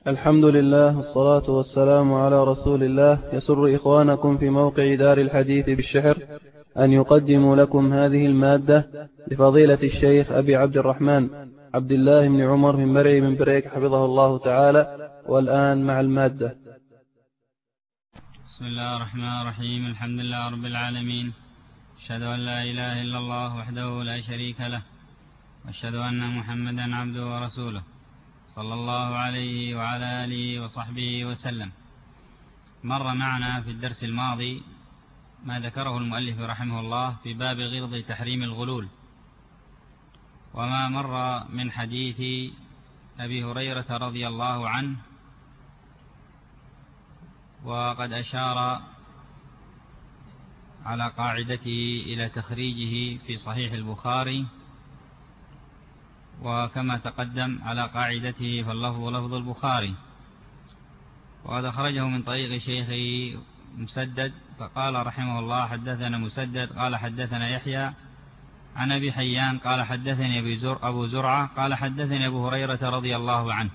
الحمد لله والصلاة والسلام على رسول الله. يسر إخوانكم في موقع دار الحديث بالشحر أن يقدموا لكم هذه المادة لفضيلة الشيخ أبي عبد الرحمن عبد الله بن عمر من مرعي من بريك حفظه الله تعالى. والآن مع المادة. بسم الله الرحمن الرحيم. الحمد لله رب العالمين، أشهد أن لا إله إلا الله وحده لا شريك له، وأشهد أن محمدا عبده ورسوله صلى الله عليه وعلى آله وصحبه وسلم. مر معنا في الدرس الماضي ما ذكره المؤلف رحمه الله في باب غلظ تحريم الغلول، وما مر من حديث أبي هريرة رضي الله عنه، وقد أشار على قاعدته إلى تخريجه في صحيح البخاري، وكما تقدم على قاعدته فاللفظ لفظ البخاري، وقد أخرجه من طريق شيخه مسدد، فقال رحمه الله: حدثنا مسدد قال حدثنا يحيى عن أبي حيان قال حدثني أبو زرعة قال حدثني أبو هريرة رضي الله عنه.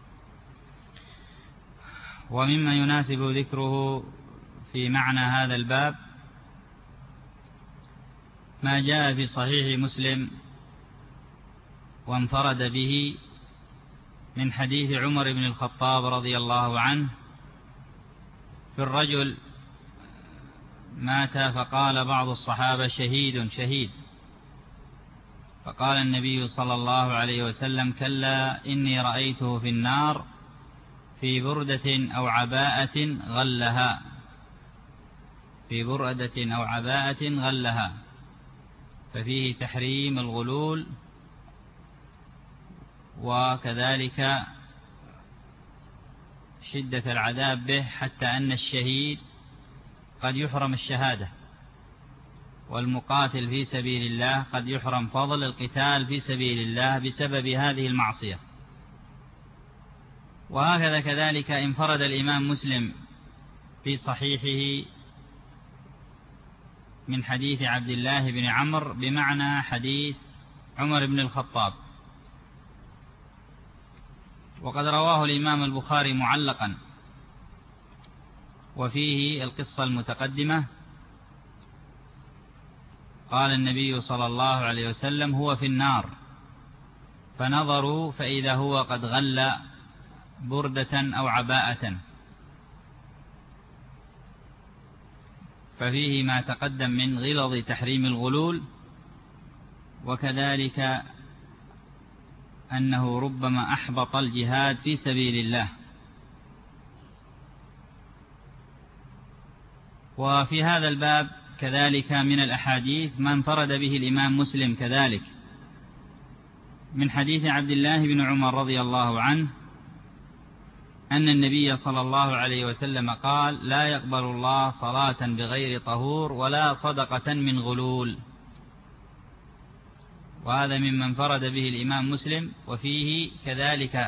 ومما يناسب ذكره في معنى هذا الباب ما جاء في صحيح مسلم وانفرد به من حديث عمر بن الخطاب رضي الله عنه في الرجل مات فقال بعض الصحابة: شهيد شهيد. فقال النبي صلى الله عليه وسلم: كلا إني رأيته في النار في بردة أو عباءة غلها، في بردة أو عباءة غلها. ففيه تحريم الغلول، وكذلك شدة العذاب به، حتى أن الشهيد قد يحرم الشهادة، والمقاتل في سبيل الله قد يحرم فضل القتال في سبيل الله بسبب هذه المعصية. وهكذا كذلك انفرد الإمام مسلم في صحيحه من حديث عبد الله بن عمرو بمعنى حديث عمر بن الخطاب، وقد رواه الإمام البخاري معلقا، وفيه القصة المتقدمة. قال النبي صلى الله عليه وسلم: هو في النار، فنظروا فإذا هو قد غل بردة أو عباءة. ففيه ما تقدم من غلظ تحريم الغلول، وكذلك أنه ربما أحبط الجهاد في سبيل الله. وفي هذا الباب كذلك من الأحاديث ما انفرد به الإمام مسلم كذلك من حديث عبد الله بن عمر رضي الله عنه أن النبي صلى الله عليه وسلم قال: لا يقبل الله صلاة بغير طهور ولا صدقة من غلول. وهذا مما انفرد به الإمام مسلم. وفيه كذلك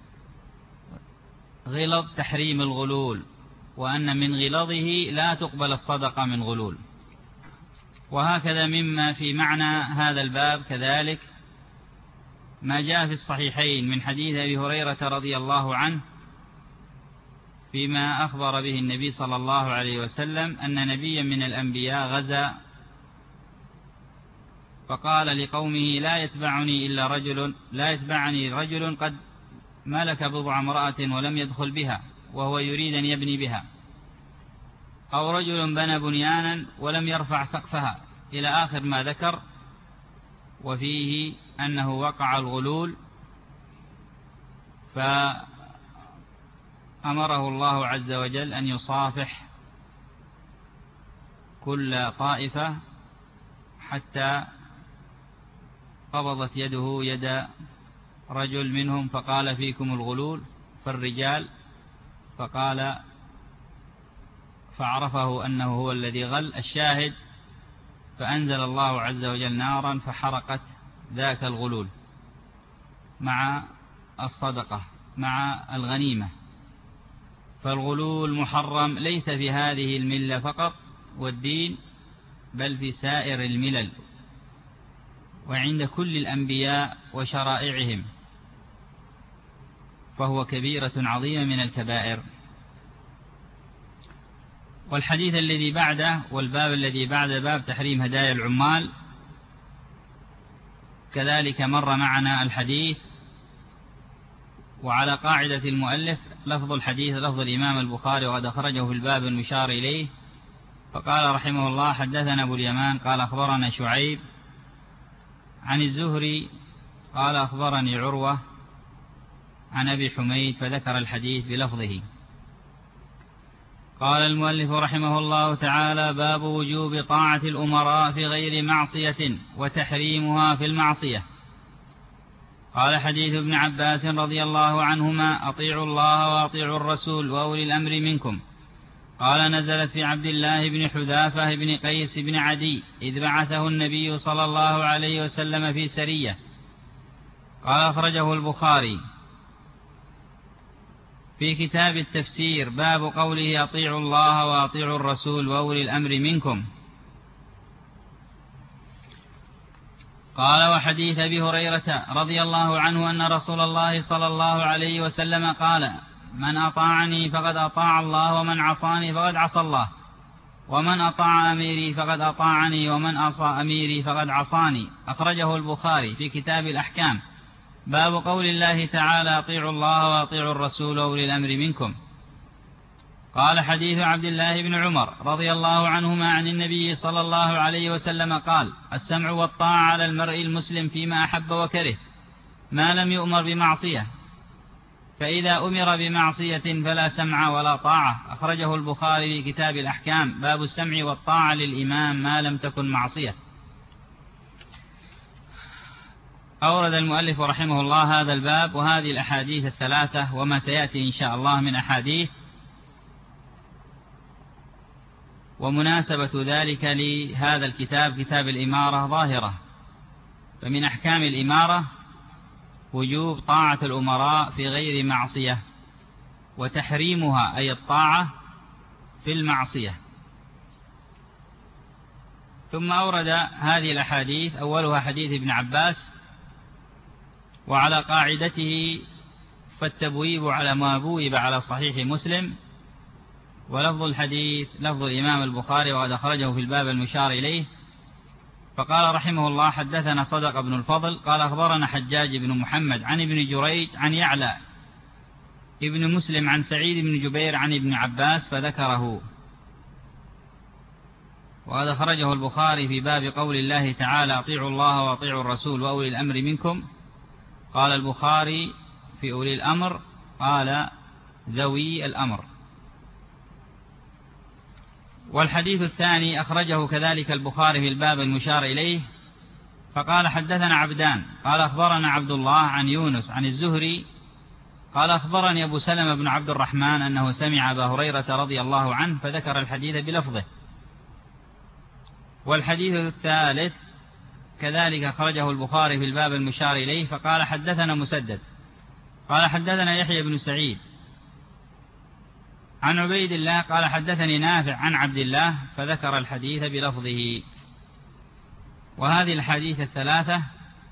غلظ تحريم الغلول، وأن من غلظه لا تقبل الصدقة من غلول. وهكذا مما في معنى هذا الباب كذلك ما جاء في الصحيحين من حديث أبي هريرة رضي الله عنه فيما أخبر به النبي صلى الله عليه وسلم أن نبيا من الأنبياء غزا، فقال لقومه: لا يتبعني رجل قد ملك بضع امرأة ولم يدخل بها وهو يريد أن يبني بها، أو رجل بنى بنيانا ولم يرفع سقفها، إلى آخر ما ذكر. وفيه أنه وقع الغلول، فأمره الله عز وجل أن يصافح كل طائفة، حتى قبضت يده يد رجل منهم فقال: فيكم الغلول فالرجال، فقال فعرفه أنه هو الذي غل. الشاهد: فأنزل الله عز وجل نارا فحرقت ذاك الغلول مع الصدقة مع الغنيمة. فالغلول محرم ليس في هذه الملة فقط والدين، بل في سائر الملل وعند كل الأنبياء وشرائعهم. فهو كبيرة عظيمة من الكبائر. والحديث الذي بعده والباب الذي بعده باب تحريم هدايا العمال، كذلك مر معنا الحديث. وعلى قاعدة المؤلف لفظ الحديث لفظ الإمام البخاري وقد أخرجه في الباب المشار إليه. فقال رحمه الله: حدثنا أبو اليمان قال أخبرنا شعيب عن الزهري قال أخبرني عروة عن أبي حميد، فذكر الحديث بلفظه. قال المؤلف رحمه الله تعالى: باب وجوب طاعة الأمراء في غير معصية وتحريمها في المعصية. قال: حديث ابن عباس رضي الله عنهما: أطيعوا الله وأطيعوا الرسول وأولي الأمر منكم. قال: نزلت في عبد الله بن حذافة بن قيس بن عدي إذ بعثه النبي صلى الله عليه وسلم في سرية. قال: أخرجه البخاري في كتاب التفسير باب قوله: أطيعوا الله وأطيعوا الرسول وأولي الأمر منكم. قال: وحديث أبي هريرة رضي الله عنه أن رسول الله صلى الله عليه وسلم قال: من أطاعني فقد أطاع الله، ومن عصاني فقد عصى الله، ومن أطاع أميري فقد أطاعني، ومن عصى أميري فقد عصاني. أخرجه البخاري في كتاب الأحكام باب قول الله تعالى: أطيعوا الله وأطيعوا الرسول وأولي الأمر منكم. قال: حديث عبد الله بن عمر رضي الله عنهما عن النبي صلى الله عليه وسلم قال: السمع والطاعة على المرء المسلم فيما أحب وكره ما لم يؤمر بمعصية، فإذا أمر بمعصية فلا سمع ولا طاعة. أخرجه البخاري في كتاب الأحكام باب السمع والطاعة للإمام ما لم تكن معصية. أورد المؤلف رحمه الله هذا الباب وهذه الأحاديث الثلاثة وما سيأتي إن شاء الله من أحاديث، ومناسبة ذلك لهذا الكتاب كتاب الإمارة ظاهرة. فمن أحكام الإمارة وجوب طاعة الأمراء في غير معصية، وتحريمها أي الطاعة في المعصية. ثم أورد هذه الأحاديث أولها حديث ابن عباس، وعلى قاعدته فالتبويب على ما بويب على صحيح مسلم. ولفظ الحديث لفظ الإمام البخاري وقد أخرجه في الباب المشار إليه. فقال رحمه الله: حدثنا صدق بن الفضل قال أخبرنا حجاج بن محمد عن ابن جريج عن يعلى ابن مسلم عن سعيد بن جبير عن ابن عباس فذكره. وقد أخرجه البخاري في باب قول الله تعالى: أطيعوا الله وأطيعوا الرسول وأولي الأمر منكم. قال البخاري في أولي الأمر قال ذوي الأمر. والحديث الثاني أخرجه كذلك البخاري في الباب المشار إليه. فقال: حدثنا عبدان قال أخبرنا عبد الله عن يونس عن الزهري قال أخبرني أبو سلمة بن عبد الرحمن أنه سمع أبا هريرة رضي الله عنه فذكر الحديث بلفظه. والحديث الثالث كذلك أخرجه البخاري في الباب المشار إليه. فقال: حدثنا مسدد قال حدثنا يحيى بن سعيد عن عبيد الله قال حدثني نافع عن عبد الله فذكر الحديث بلفظه. وهذه الحديث الثلاثة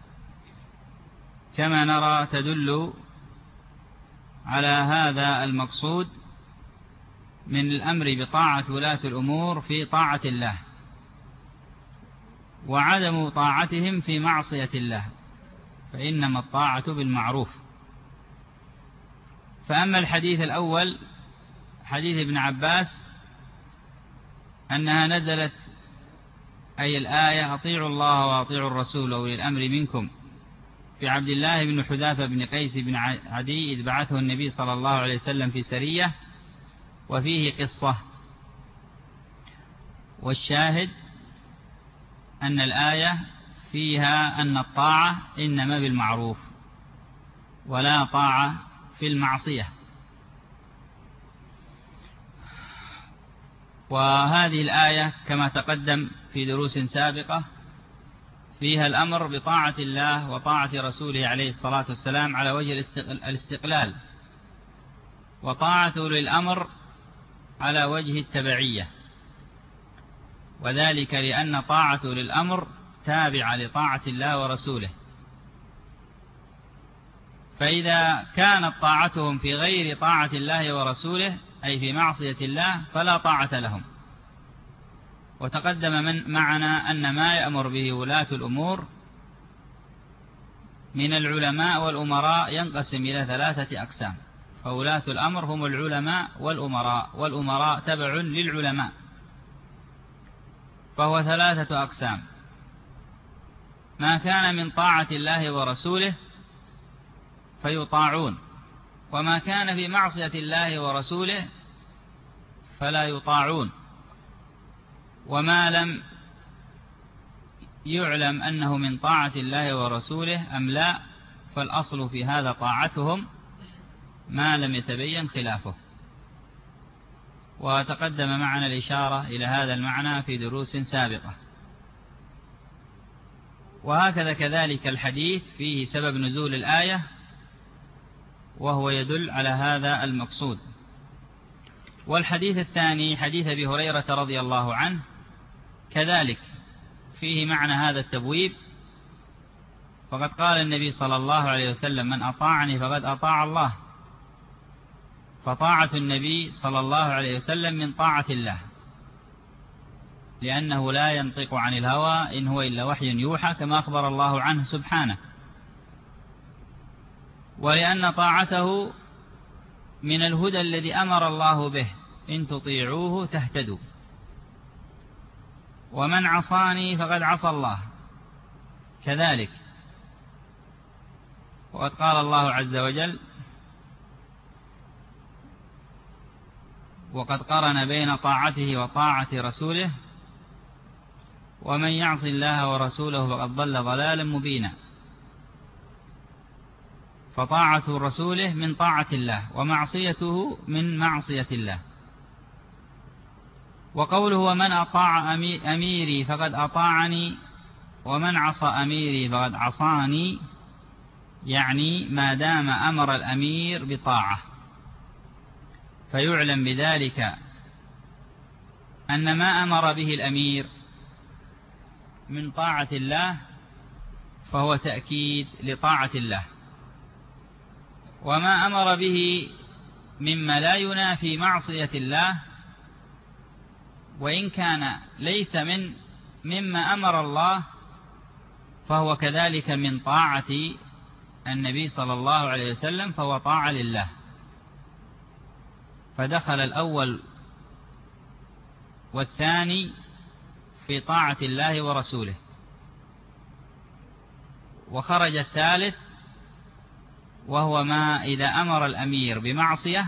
كما نرى تدل على هذا المقصود من الأمر بطاعة ولاة الأمور في طاعة الله، وعدم طاعتهم في معصية الله، فإنما الطاعة بالمعروف. فأما الحديث الأول حديث ابن عباس أنها نزلت أي الآية: أطيعوا الله وأطيعوا الرسول وأولي الأمر منكم، في عبد الله بن حذافة بن قيس بن عدي إذ بعثه النبي صلى الله عليه وسلم في سرية، وفيه قصة. والشاهد أن الآية فيها أن الطاعة إنما بالمعروف ولا طاعة في المعصية. وهذه الآية كما تقدم في دروس سابقة فيها الأمر بطاعة الله وطاعة رسوله عليه الصلاة والسلام على وجه الاستقلال، وطاعته للأمر على وجه التبعية، وذلك لأن طاعته للأمر تابعة لطاعة الله ورسوله. فإذا كانت طاعتهم في غير طاعة الله ورسوله أي في معصية الله فلا طاعة لهم. وتقدم معنا أن ما يأمر به ولاة الأمور من العلماء والأمراء ينقسم إلى 3 أقسام. فولاة الأمر هم العلماء والأمراء، والأمراء تبع للعلماء، فهو 3 أقسام: ما كان من طاعة الله ورسوله فيطاعون، وما كان في معصية الله ورسوله فلا يطاعون، وما لم يعلم أنه من طاعة الله ورسوله أم لا فالأصل في هذا طاعتهم ما لم يتبين خلافه. وتقدم معنا الإشارة إلى هذا المعنى في دروس سابقة. وهكذا كذلك الحديث فيه سبب نزول الآية، وهو يدل على هذا المقصود. والحديث الثاني حديث أبي هريرة رضي الله عنه كذلك فيه معنى هذا التبويب. فقد قال النبي صلى الله عليه وسلم: من أطاعني فقد أطاع الله. فطاعة النبي صلى الله عليه وسلم من طاعة الله، لأنه لا ينطق عن الهوى إن هو إلا وحي يوحى، كما أخبر الله عنه سبحانه. ولأن طاعته من الهدى الذي أمر الله به: إن تطيعوه تهتدوا. ومن عصاني فقد عصى الله كذلك. وقد قال الله عز وجل: وقد قرن بين طاعته وطاعة رسوله: ومن يعص الله ورسوله فقد ضل ضلالا مبينا. فطاعة رسوله من طاعة الله، ومعصيته من معصية الله. وقوله: ومن أطاع أميري فقد أطاعني، ومن عصى أميري فقد عصاني، يعني ما دام أمر الأمير بطاعة. فيعلم بذلك أن ما أمر به الأمير من طاعة الله فهو تأكيد لطاعة الله، وما أمر به مما لا ينافي معصية الله وإن كان ليس مما أمر الله فهو كذلك من طاعة النبي صلى الله عليه وسلم، فهو طاعة لله. فدخل الأول والثاني في طاعة الله ورسوله، وخرج الثالث وهو ما إذا أمر الأمير بمعصية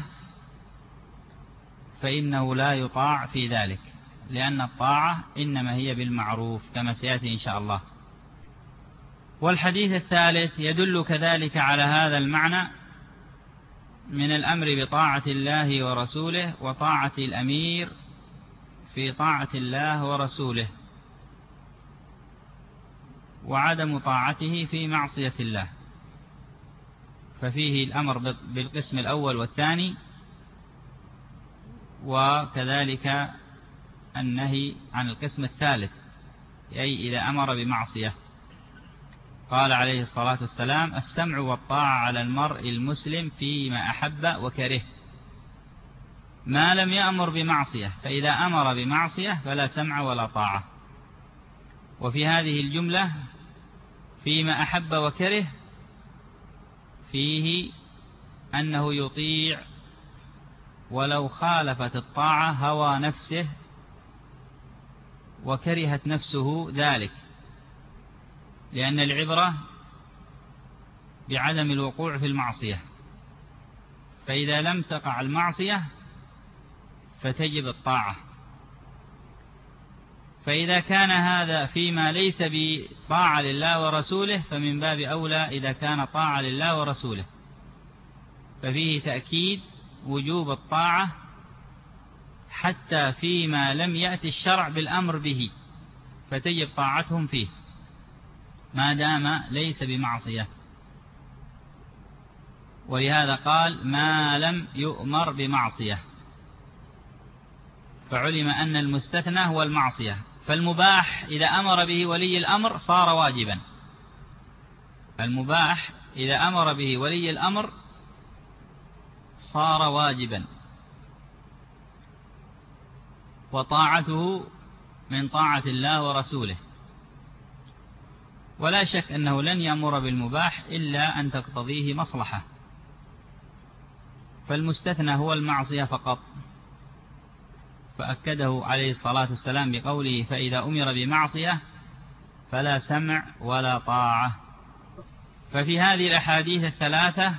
فإنه لا يطاع في ذلك، لأن الطاعة إنما هي بالمعروف كما سيأتي إن شاء الله. والحديث الثالث يدل كذلك على هذا المعنى من الأمر بطاعة الله ورسوله، وطاعة الأمير في طاعة الله ورسوله، وعدم طاعته في معصية الله. ففيه الأمر بالقسم الأول والثاني، وكذلك النهي عن القسم الثالث، أي إذا أمر بمعصية. قال عليه الصلاة والسلام: السمع والطاعة على المرء المسلم فيما أحب وكره، ما لم يأمر بمعصية، فإذا أمر بمعصية فلا سمع ولا طاعة. وفي هذه الجملة فيما أحب وكره فيه أنه يطيع ولو خالفت الطاعة هوى نفسه وكرهت نفسه ذلك، لأن العبرة بعدم الوقوع في المعصية، فإذا لم تقع المعصية فتجب الطاعة. فإذا كان هذا فيما ليس بطاعة لله ورسوله فمن باب أولى إذا كان طاعة لله ورسوله، ففيه تأكيد وجوب الطاعة حتى فيما لم يأتي الشرع بالأمر به، فتجب طاعتهم فيه ما دام ليس بمعصية. ولهذا قال: ما لم يؤمر بمعصية، فعلم أن المستثنى هو المعصية. فالمباح إذا أمر به ولي الأمر صار واجبا، المباح إذا أمر به ولي الأمر صار واجبا، وطاعته من طاعة الله ورسوله. ولا شك أنه لن يأمر بالمباح إلا أن تقتضيه مصلحة، فالمستثنى هو المعصية فقط، فأكده عليه الصلاة والسلام بقوله: فإذا أمر بمعصية فلا سمع ولا طاعة. ففي هذه الأحاديث الثلاثة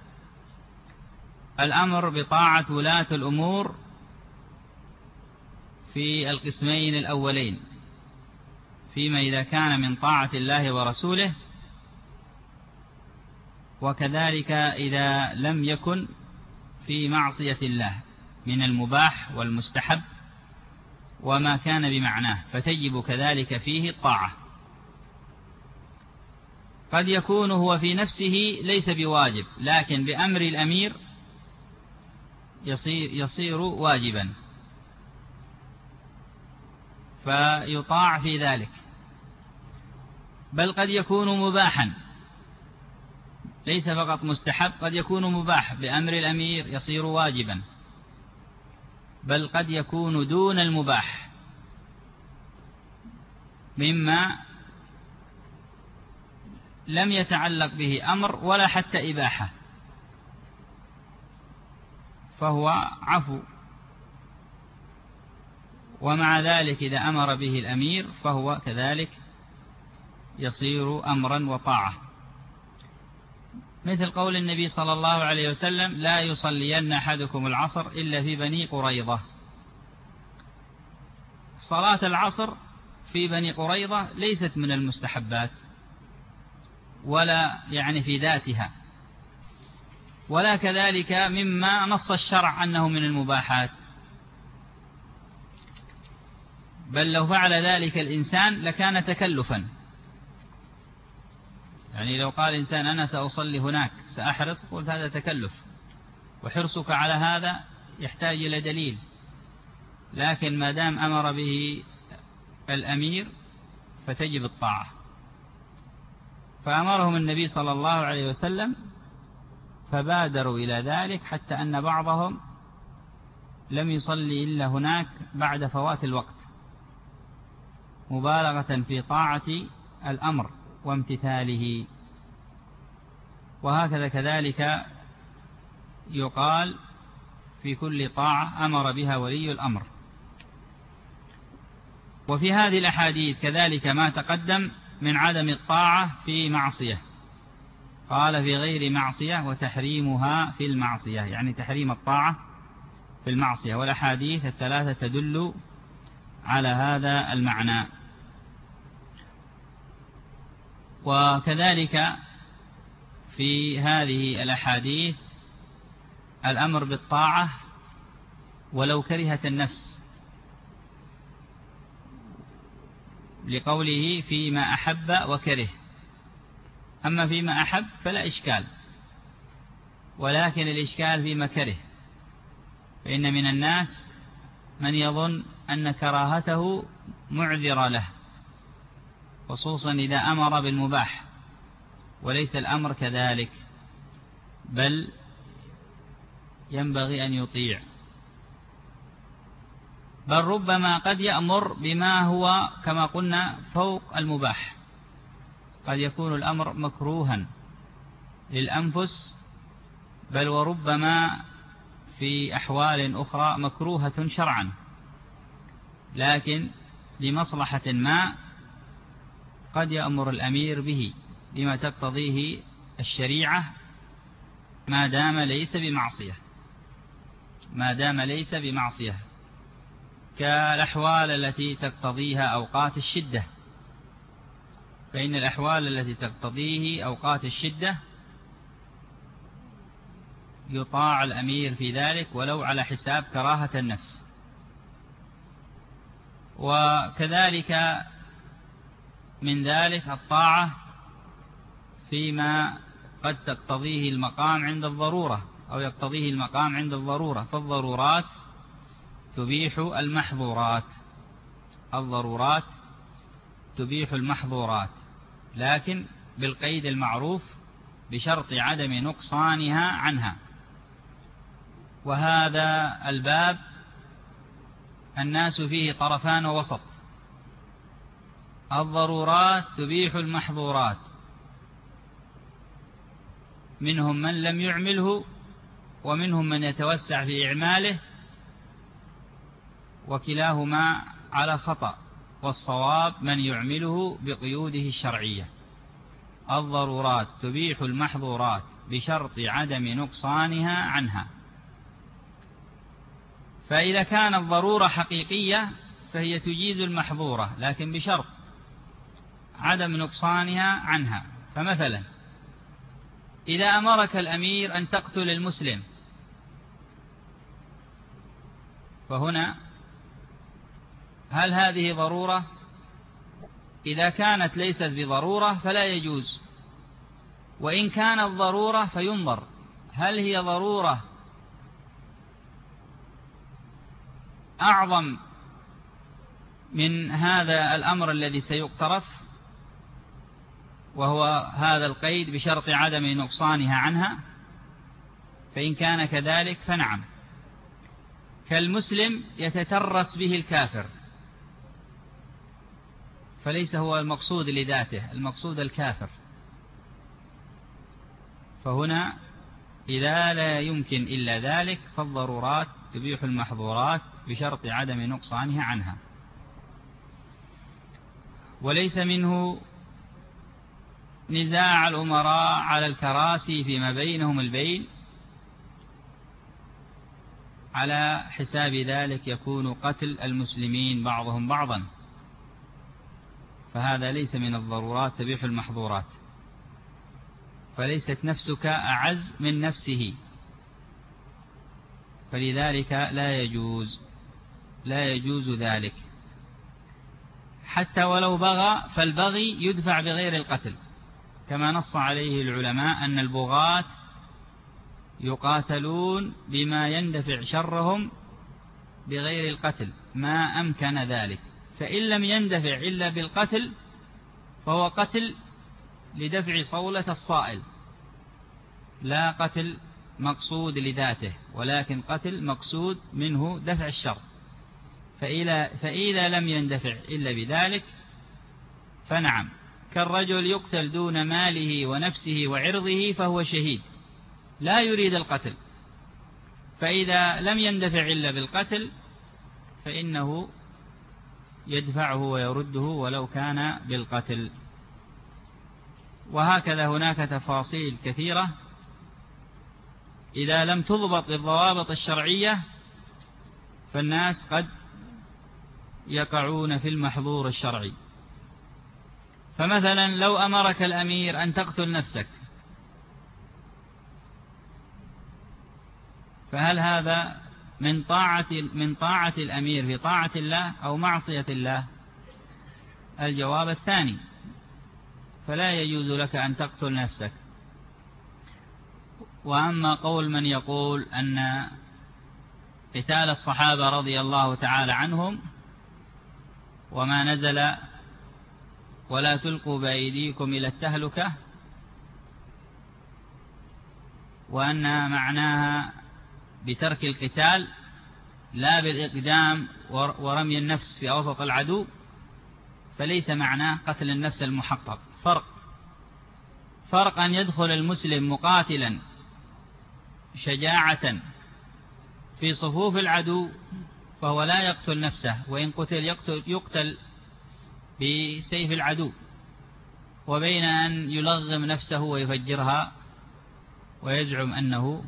الأمر بطاعة ولاة الأمور في القسمين الأولين، فيما إذا كان من طاعة الله ورسوله، وكذلك إذا لم يكن في معصية الله من المباح والمستحب وما كان بمعناه، فتجب كذلك فيه الطاعة. قد يكون هو في ليس بواجب، لكن بأمر الأمير يصير واجبا، فيطاع في ذلك. بل قد يكون مباحا، ليس فقط مستحب، قد يكون مباح بأمر الأمير يصير واجبا، بل قد يكون دون المباح مما لم يتعلق به أمر ولا حتى إباحة، فهو عفو. ومع ذلك إذا أمر به الأمير فهو كذلك يصير أمرا وطاعة، مثل قول النبي صلى الله عليه وسلم: لا يصلين أحدكم العصر إلا في بني قريظة. صلاة العصر في بني قريظة ليست من المستحبات ولا يعني في ذاتها، ولا كذلك مما نص الشرع أنه من المباحات، بل لو فعل ذلك الإنسان لكان تكلفا. يعني لو قال إنسان: أنا سأصلي هناك، سأحرص، قلت هذا تكلف، وحرصك على هذا يحتاج إلى دليل. لكن ما دام أمر به الأمير فتجب الطاعة. فأمرهم النبي صلى الله عليه وسلم فبادروا إلى ذلك، حتى أن بعضهم لم يصلي إلا هناك بعد فوات الوقت، مبالغة في طاعة الأمر وامتثاله. وهكذا كذلك يقال في كل طاعة أمر بها ولي الأمر. وفي هذه الأحاديث كذلك ما تقدم من عدم الطاعة في معصية، قال: في غير معصية وتحريمها في المعصية، يعني تحريم الطاعة في المعصية. والأحاديث الثلاثة تدل على هذا المعنى. وكذلك في هذه الأحاديث الأمر بالطاعة ولو كرهت النفس، لقوله: فيما أحب وكره. أما فيما أحب فلا إشكال، ولكن الإشكال فيما كره، فإن من الناس من يظن أن كراهته معذرة له، خصوصا إذا أمر بالمباح، وليس الأمر كذلك، بل ينبغي أن يطيع. بل ربما قد يأمر بما هو كما قلنا فوق المباح، قد يكون الأمر مكروها للأنفس، بل وربما في أحوال أخرى مكروهة شرعا، لكن لمصلحة ما قد يأمر الأمير به بما تقتضيه الشريعة، ما دام ليس بمعصية، كالأحوال التي تقتضيها أوقات الشدة، فإن الأحوال التي تقتضيه أوقات الشدة يطاع الأمير في ذلك ولو على حساب كراهة النفس. وكذلك من ذلك الطاعة فيما قد تقتضيه المقام عند الضرورة، أو يقتضيه المقام عند الضرورة، فالضرورات تبيح المحظورات، لكن بالقيد المعروف بشرط عدم نقصانها عنها. وهذا الباب الناس فيه طرفان ووسط، الضرورات تبيح المحظورات، منهم من لم يعمله ومنهم من يتوسع في إعماله، وكلاهما على خطأ، والصواب من يعمله بقيوده الشرعية. الضرورات تبيح المحظورات بشرط عدم نقصانها عنها. فإذا كانت ضرورة حقيقية فهي تجيز المحظورة، لكن بشرط عدم نقصانها عنها. فمثلا إذا أمرك الأمير أن تقتل المسلم، فهنا هل هذه ضرورة؟ إذا كانت ليست بضرورة فلا يجوز، وإن كانت ضرورة فينظر هل هي ضرورة أعظم من هذا الأمر الذي سيقترف، وهو هذا القيد بشرط عدم نقصانها عنها. فإن كان كذلك فنعم، كالمسلم يتترس به الكافر، فليس هو المقصود لذاته، المقصود الكافر. فهنا إذا لا يمكن إلا ذلك فالضرورات تبيح المحظورات بشرط عدم نقصانها عنها. وليس منه نزاع الأمراء على الكراسي فيما بينهم البين، على حساب ذلك يكون قتل المسلمين بعضهم بعضا، فهذا ليس من الضرورات تبيح المحظورات، فليست نفسك أعز من نفسه، فلذلك لا يجوز ذلك. حتى ولو بغى فالبغي يدفع بغير القتل، كما نص عليه العلماء أن البغاة يقاتلون بما يندفع شرهم بغير القتل ما أمكن ذلك. فإن لم يندفع إلا بالقتل فهو قتل لدفع صولة الصائل، لا قتل مقصود لذاته، ولكن قتل مقصود منه دفع الشر. فإذا لم يندفع إلا بذلك فنعم، كالرجل يقتل دون ماله ونفسه وعرضه فهو شهيد لا يريد القتل، فإذا لم يندفع إلا بالقتل فإنه يدفعه ويرده ولو كان بالقتل. وهكذا هناك تفاصيل كثيرة إذا لم تضبط بالضوابط الشرعية فالناس قد يقعون في المحظور الشرعي. فمثلا لو أمرك الأمير أن تقتل نفسك، فهل هذا من طاعة الأمير في طاعة الله أو معصية الله؟ الجواب الثاني، فلا يجوز لك أن تقتل نفسك. وأما قول من يقول أن قتال الصحابة رضي الله تعالى عنهم وما نزل ولا تلقوا بأيديكم إلى التهلكة، وأن معناها بترك القتال لا بالإقدام ورمي النفس في أوسط العدو، فليس معناه قتل النفس المحقق. فرق أن يدخل المسلم مقاتلا شجاعة في صفوف العدو فهو لا يقتل نفسه، وإن قتل يقتل بسيف العدو، وبين أن يلغم نفسه ويفجرها ويزعم أنه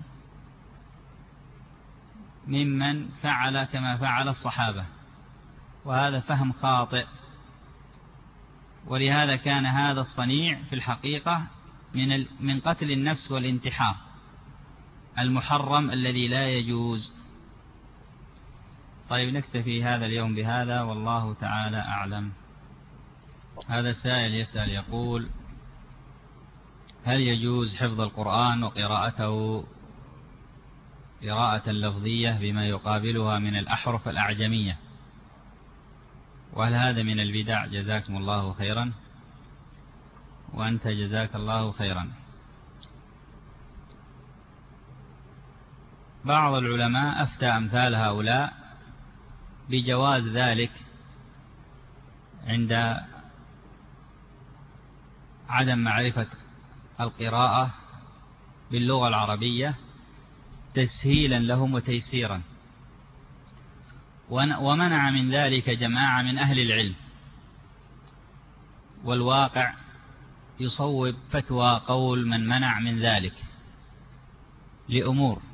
ممن فعل كما فعل الصحابة، وهذا فهم خاطئ. ولهذا كان هذا الصنيع في الحقيقة من قتل النفس والانتحار المحرم الذي لا يجوز. طيب نكتفي هذا اليوم بهذا، والله تعالى أعلم. هذا السائل يسأل يقول: هل يجوز حفظ القرآن وقراءته قراءة لفظية بما يقابلها من الأحرف الأعجمية، وهل هذا من البدع؟ جزاكم الله خيرا، وأنت جزاك الله خيرا. بعض العلماء أفتى أمثال هؤلاء بجواز ذلك عند عدم معرفة القراءة باللغة العربية تسهيلا لهم وتيسيرا، ومنع من ذلك جماعة من أهل العلم. والواقع يصوب فتوى قول من منع من ذلك لأمور.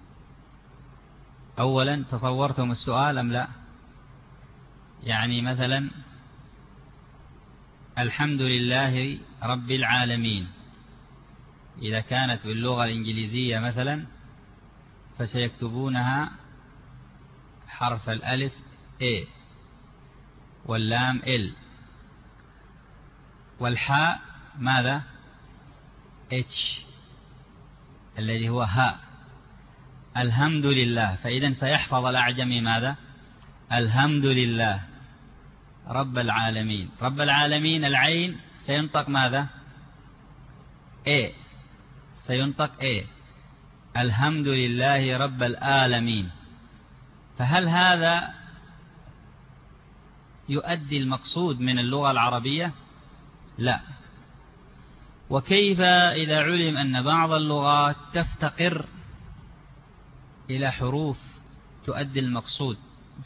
أولا، تصورتم السؤال أم لا؟ يعني مثلا الحمد لله رب العالمين، إذا كانت باللغة الإنجليزية مثلا فسيكتبونها حرف الألف A واللام L والحاء ماذا؟ H الذي هو هاء. الحمد لله، فإذا سيحفظ الأعجمي ماذا؟ الحمد لله رب العالمين. رب العالمين العين سينطق ماذا؟ A، سينطق A. الحمد لله رب العالمين. فهل هذا يؤدي المقصود من اللغة العربية؟ لا. وكيف إذا علم أن بعض اللغات تفتقر إلى حروف تؤدي المقصود؟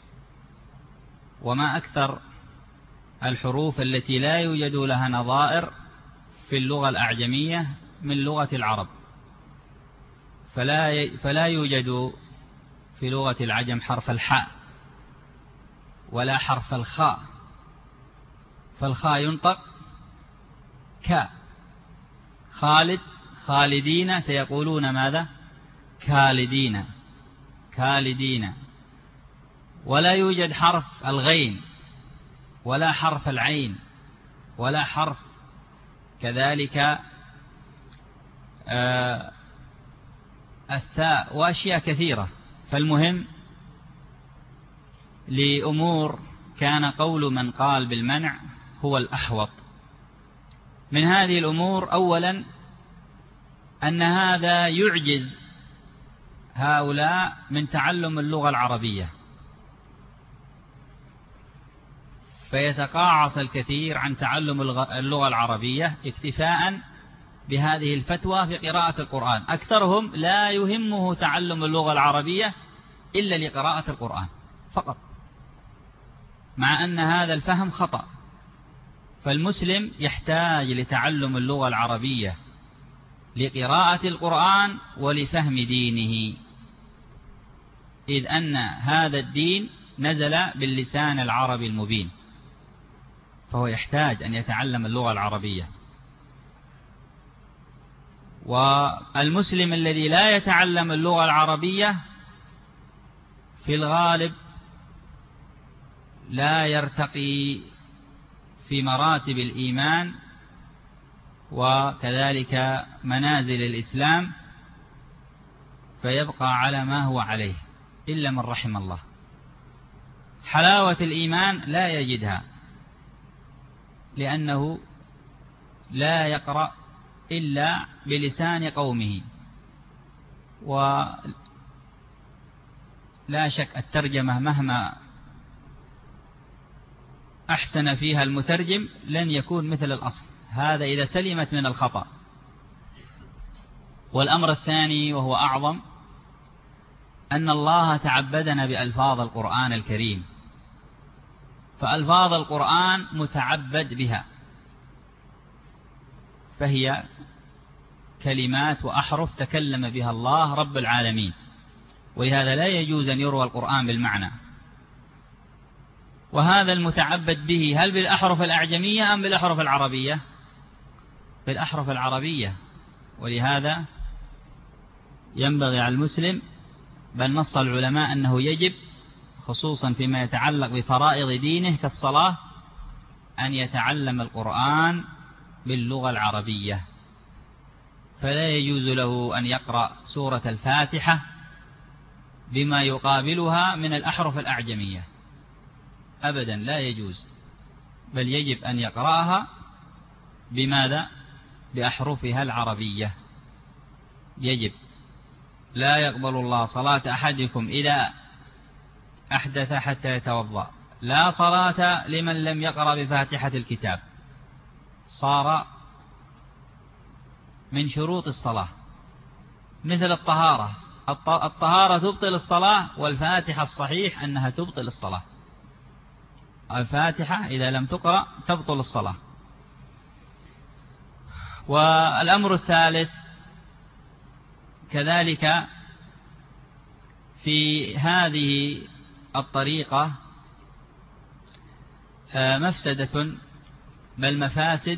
وما أكثر الحروف التي لا يوجد لها نظائر في اللغة الأعجمية من لغة العرب. فلا يوجد في لغة العجم حرف الحاء ولا حرف الخاء، فالخاء ينطق ك. خالد، خالدين سيقولون ماذا؟ كالدين، كالدين. ولا يوجد حرف الغين ولا حرف العين ولا حرف كذلك الثاء وأشياء كثيرة. فالمهم لأمور كان قول من قال بالمنع هو الأحوط. من هذه الأمور أولا أن هذا يعجز هؤلاء من تعلم اللغة العربية، فيتقاعس الكثير عن تعلم اللغة العربية اكتفاء بهذه الفتوى في قراءة القرآن. أكثرهم لا يهمه تعلم اللغة العربية إلا لقراءة القرآن فقط، مع أن هذا الفهم خطأ. فالمسلم يحتاج لتعلم اللغة العربية لقراءة القرآن ولفهم دينه، إذ أن هذا الدين نزل باللسان العربي المبين، فهو يحتاج أن يتعلم اللغة العربية. والمسلم الذي لا يتعلم اللغة العربية في الغالب لا يرتقي في مراتب الإيمان وكذلك منازل الإسلام، فيبقى على ما هو عليه إلا من رحم الله. حلاوة الإيمان لا يجدها، لأنه لا يقرأ إلا بلسان قومه. ولا شك الترجمة مهما أحسن فيها المترجم لن يكون مثل الأصل، هذا إذا سلمت من الخطأ. والأمر الثاني وهو أعظم، أن الله تعبدنا بألفاظ القرآن الكريم، فألفاظ القرآن متعبد بها، فهي كلمات وأحرف تكلم بها الله رب العالمين، ولهذا لا يجوز أن يروى القرآن بالمعنى. وهذا المتعبد به هل بالأحرف الأعجمية أم بالأحرف العربية؟ بالأحرف العربية. ولهذا ينبغي على المسلم، بل نص العلماء أنه يجب خصوصا فيما يتعلق بفرائض دينه كالصلاة أن يتعلم القرآن باللغة العربية. فلا يجوز له أن يقرأ سورة الفاتحة بما يقابلها من الأحرف الأعجمية أبدا، لا يجوز، بل يجب أن يقرأها بماذا؟ بأحرفها العربية. يجب. لا يقبل الله صلاة أحدكم إذا أحدث حتى يتوضأ، لا صلاة لمن لم يقرأ بفاتحة الكتاب. صار من شروط الصلاة مثل الطهارة. الطهارة تبطل الصلاة، والفاتحة الصحيح أنها تبطل الصلاة. الفاتحة إذا لم تقرأ تبطل الصلاة. والأمر الثالث كذلك في هذه الطريقة مفسدة، بل مفاسد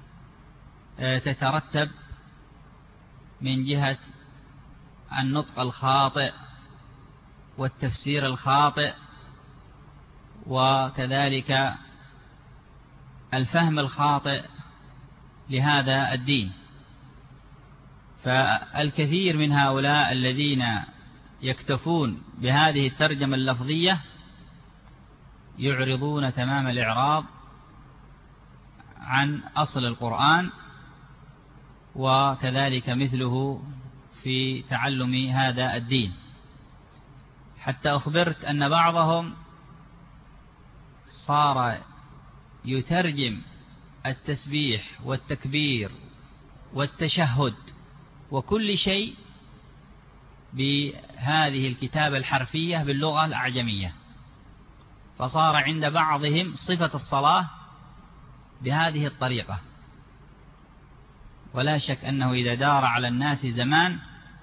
تترتب من جهة النطق الخاطئ والتفسير الخاطئ، وكذلك الفهم الخاطئ لهذا الدين. فالكثير من هؤلاء الذين يكتفون بهذه الترجمة اللفظية يعرضون تمام الإعراض عن أصل القرآن، وكذلك مثله في تعلم هذا الدين. حتى أخبرت أن بعضهم صار يترجم التسبيح والتكبير والتشهد وكل شيء بهذه الكتابة الحرفية باللغة الأعجمية، فصار عند بعضهم صفة الصلاة بهذه الطريقة. ولا شك أنه إذا دار على الناس زمان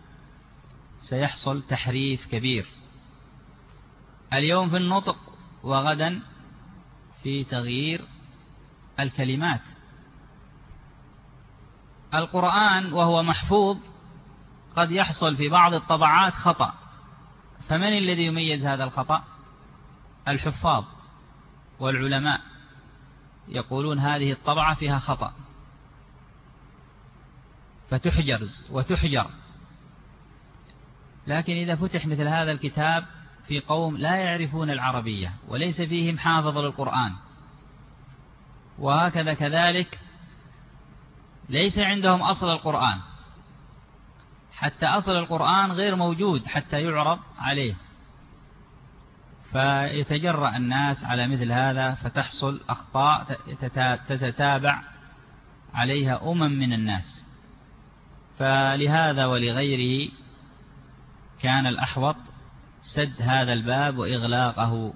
سيحصل تحريف كبير، اليوم في النطق وغدا في تغيير الكلمات. القرآن وهو محفوظ قد يحصل في بعض الطبعات خطأ، فمن الذي يميز هذا الخطأ؟ الحفاظ والعلماء يقولون هذه الطبعة فيها خطأ فتحجرز وتحجر. لكن إذا فتح مثل هذا الكتاب في قوم لا يعرفون العربية وليس فيهم حافظ للقرآن، وهكذا كذلك ليس عندهم أصل القرآن، حتى أصل القرآن غير موجود حتى يعرض عليه، فيتجرأ الناس على مثل هذا فتحصل أخطاء تتتابع عليها من الناس. فلهذا ولغيره كان الأحوط سد هذا الباب وإغلاقه،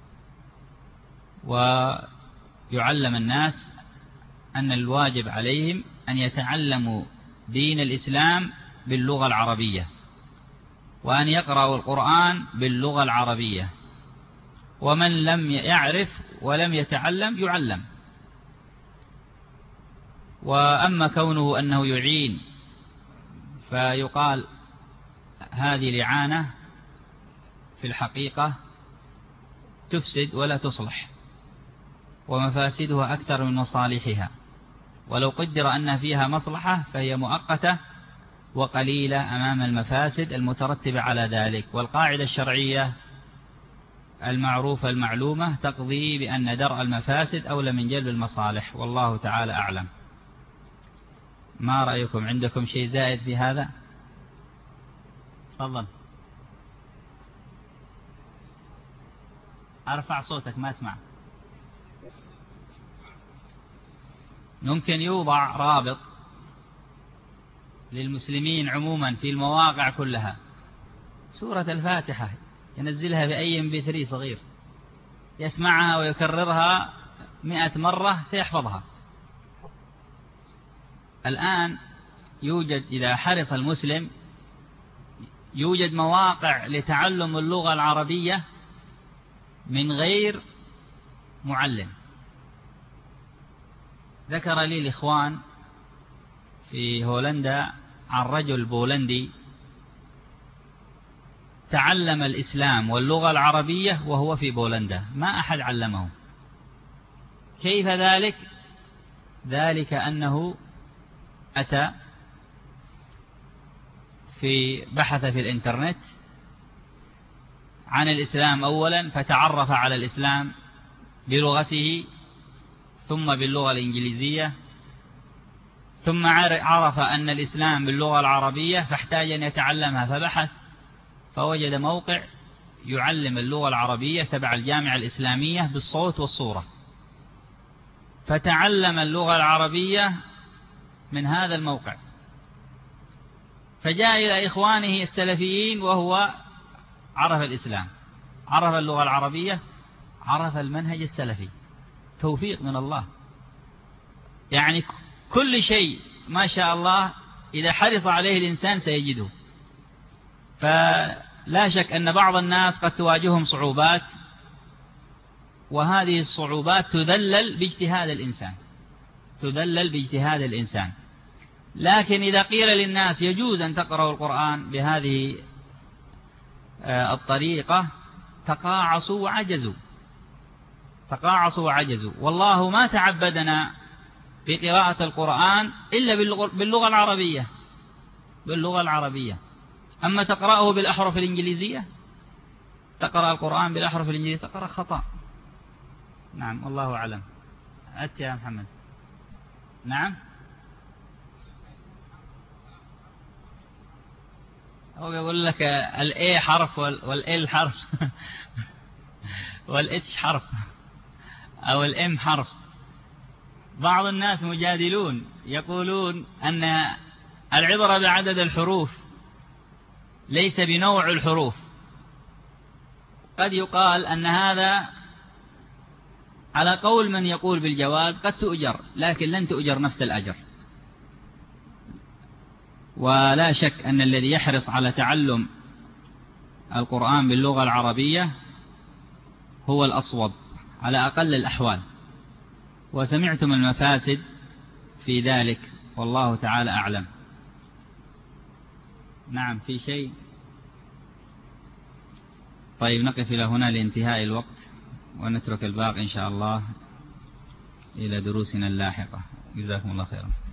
ويعلم الناس أن الواجب عليهم أن يتعلموا دين الإسلام باللغة العربية، وأن يقرأوا القرآن باللغة العربية، ومن لم يعرف ولم يتعلم يعلم. وأما كونه أنه يعين فيقال هذه لعانة، في الحقيقة تفسد ولا تصلح، ومفاسدها أكثر من مصالحها، ولو قدر أن فيها مصلحة فهي مؤقتة وقليلة أمام المفاسد المترتبة على ذلك. والقاعدة الشرعية المعروفة المعلومة تقضي بأن درء المفاسد أولى من جلب المصالح، والله تعالى أعلم. ما رأيكم؟ عندكم شيء زائد في هذا؟ تفضل. أرفع صوتك ما أسمع. ممكن يوضع رابط للمسلمين عموما في المواقع كلها سورة الفاتحة، ينزلها في أي MP3 صغير يسمعها ويكررها 100 مرة سيحفظها. الآن يوجد إذا حرص المسلم يوجد مواقع لتعلم اللغة العربية من غير معلم. ذكر لي الإخوان في هولندا عن رجل بولندي تعلم الإسلام واللغة العربية وهو في بولندا، ما أحد علمه. كيف ذلك؟ ذلك أنه أتى بحث في الإنترنت عن الإسلام أولا، فتعرف على الإسلام بلغته ثم باللغة الإنجليزية، ثم عرف أن الإسلام باللغة العربية فاحتاج أن يتعلمها، فبحث فوجد موقع يعلم اللغة العربية تبع الجامعة الإسلامية بالصوت والصورة، فتعلم اللغة العربية من هذا الموقع، فجاء إلى إخوانه السلفيين وهو عرف الإسلام، عرف اللغة العربية، عرف المنهج السلفي. توفيق من الله. يعني كل شيء ما شاء الله إذا حرص عليه الإنسان سيجده. فلا شك أن بعض الناس قد تواجههم صعوبات، وهذه الصعوبات تذلل باجتهاد الإنسان، تذلل باجتهاد الإنسان. لكن إذا قيل للناس يجوز أن تقرأوا القرآن بهذه الطريقة تقاعسوا وعجزوا، تقاعسوا وعجزوا. والله ما تعبدنا بقراءة القرآن إلا باللغة العربية، باللغة العربية. أما تقرأه بالأحرف الإنجليزية، تقرأ القرآن بالأحرف الإنجليزية تقرأ خطأ. نعم والله أعلم. أنت يا محمد. نعم. هو يقول لك الA حرف والL حرف والH حرف أو الM حرف. بعض الناس مجادلون يقولون أن العبرة بعدد الحروف ليس بنوع الحروف. قد يقال أن هذا على قول من يقول بالجواز، قد تؤجر لكن لن تؤجر نفس الأجر. ولا شك أن الذي يحرص على تعلم القرآن باللغة العربية هو الأصوب على أقل الأحوال. وسمعتم المفاسد في ذلك والله تعالى أعلم. نعم في شيء. طيب نقف إلى هنا لانتهاء الوقت، ونترك الباقي إن شاء الله إلى دروسنا اللاحقة. جزاكم الله خيرا.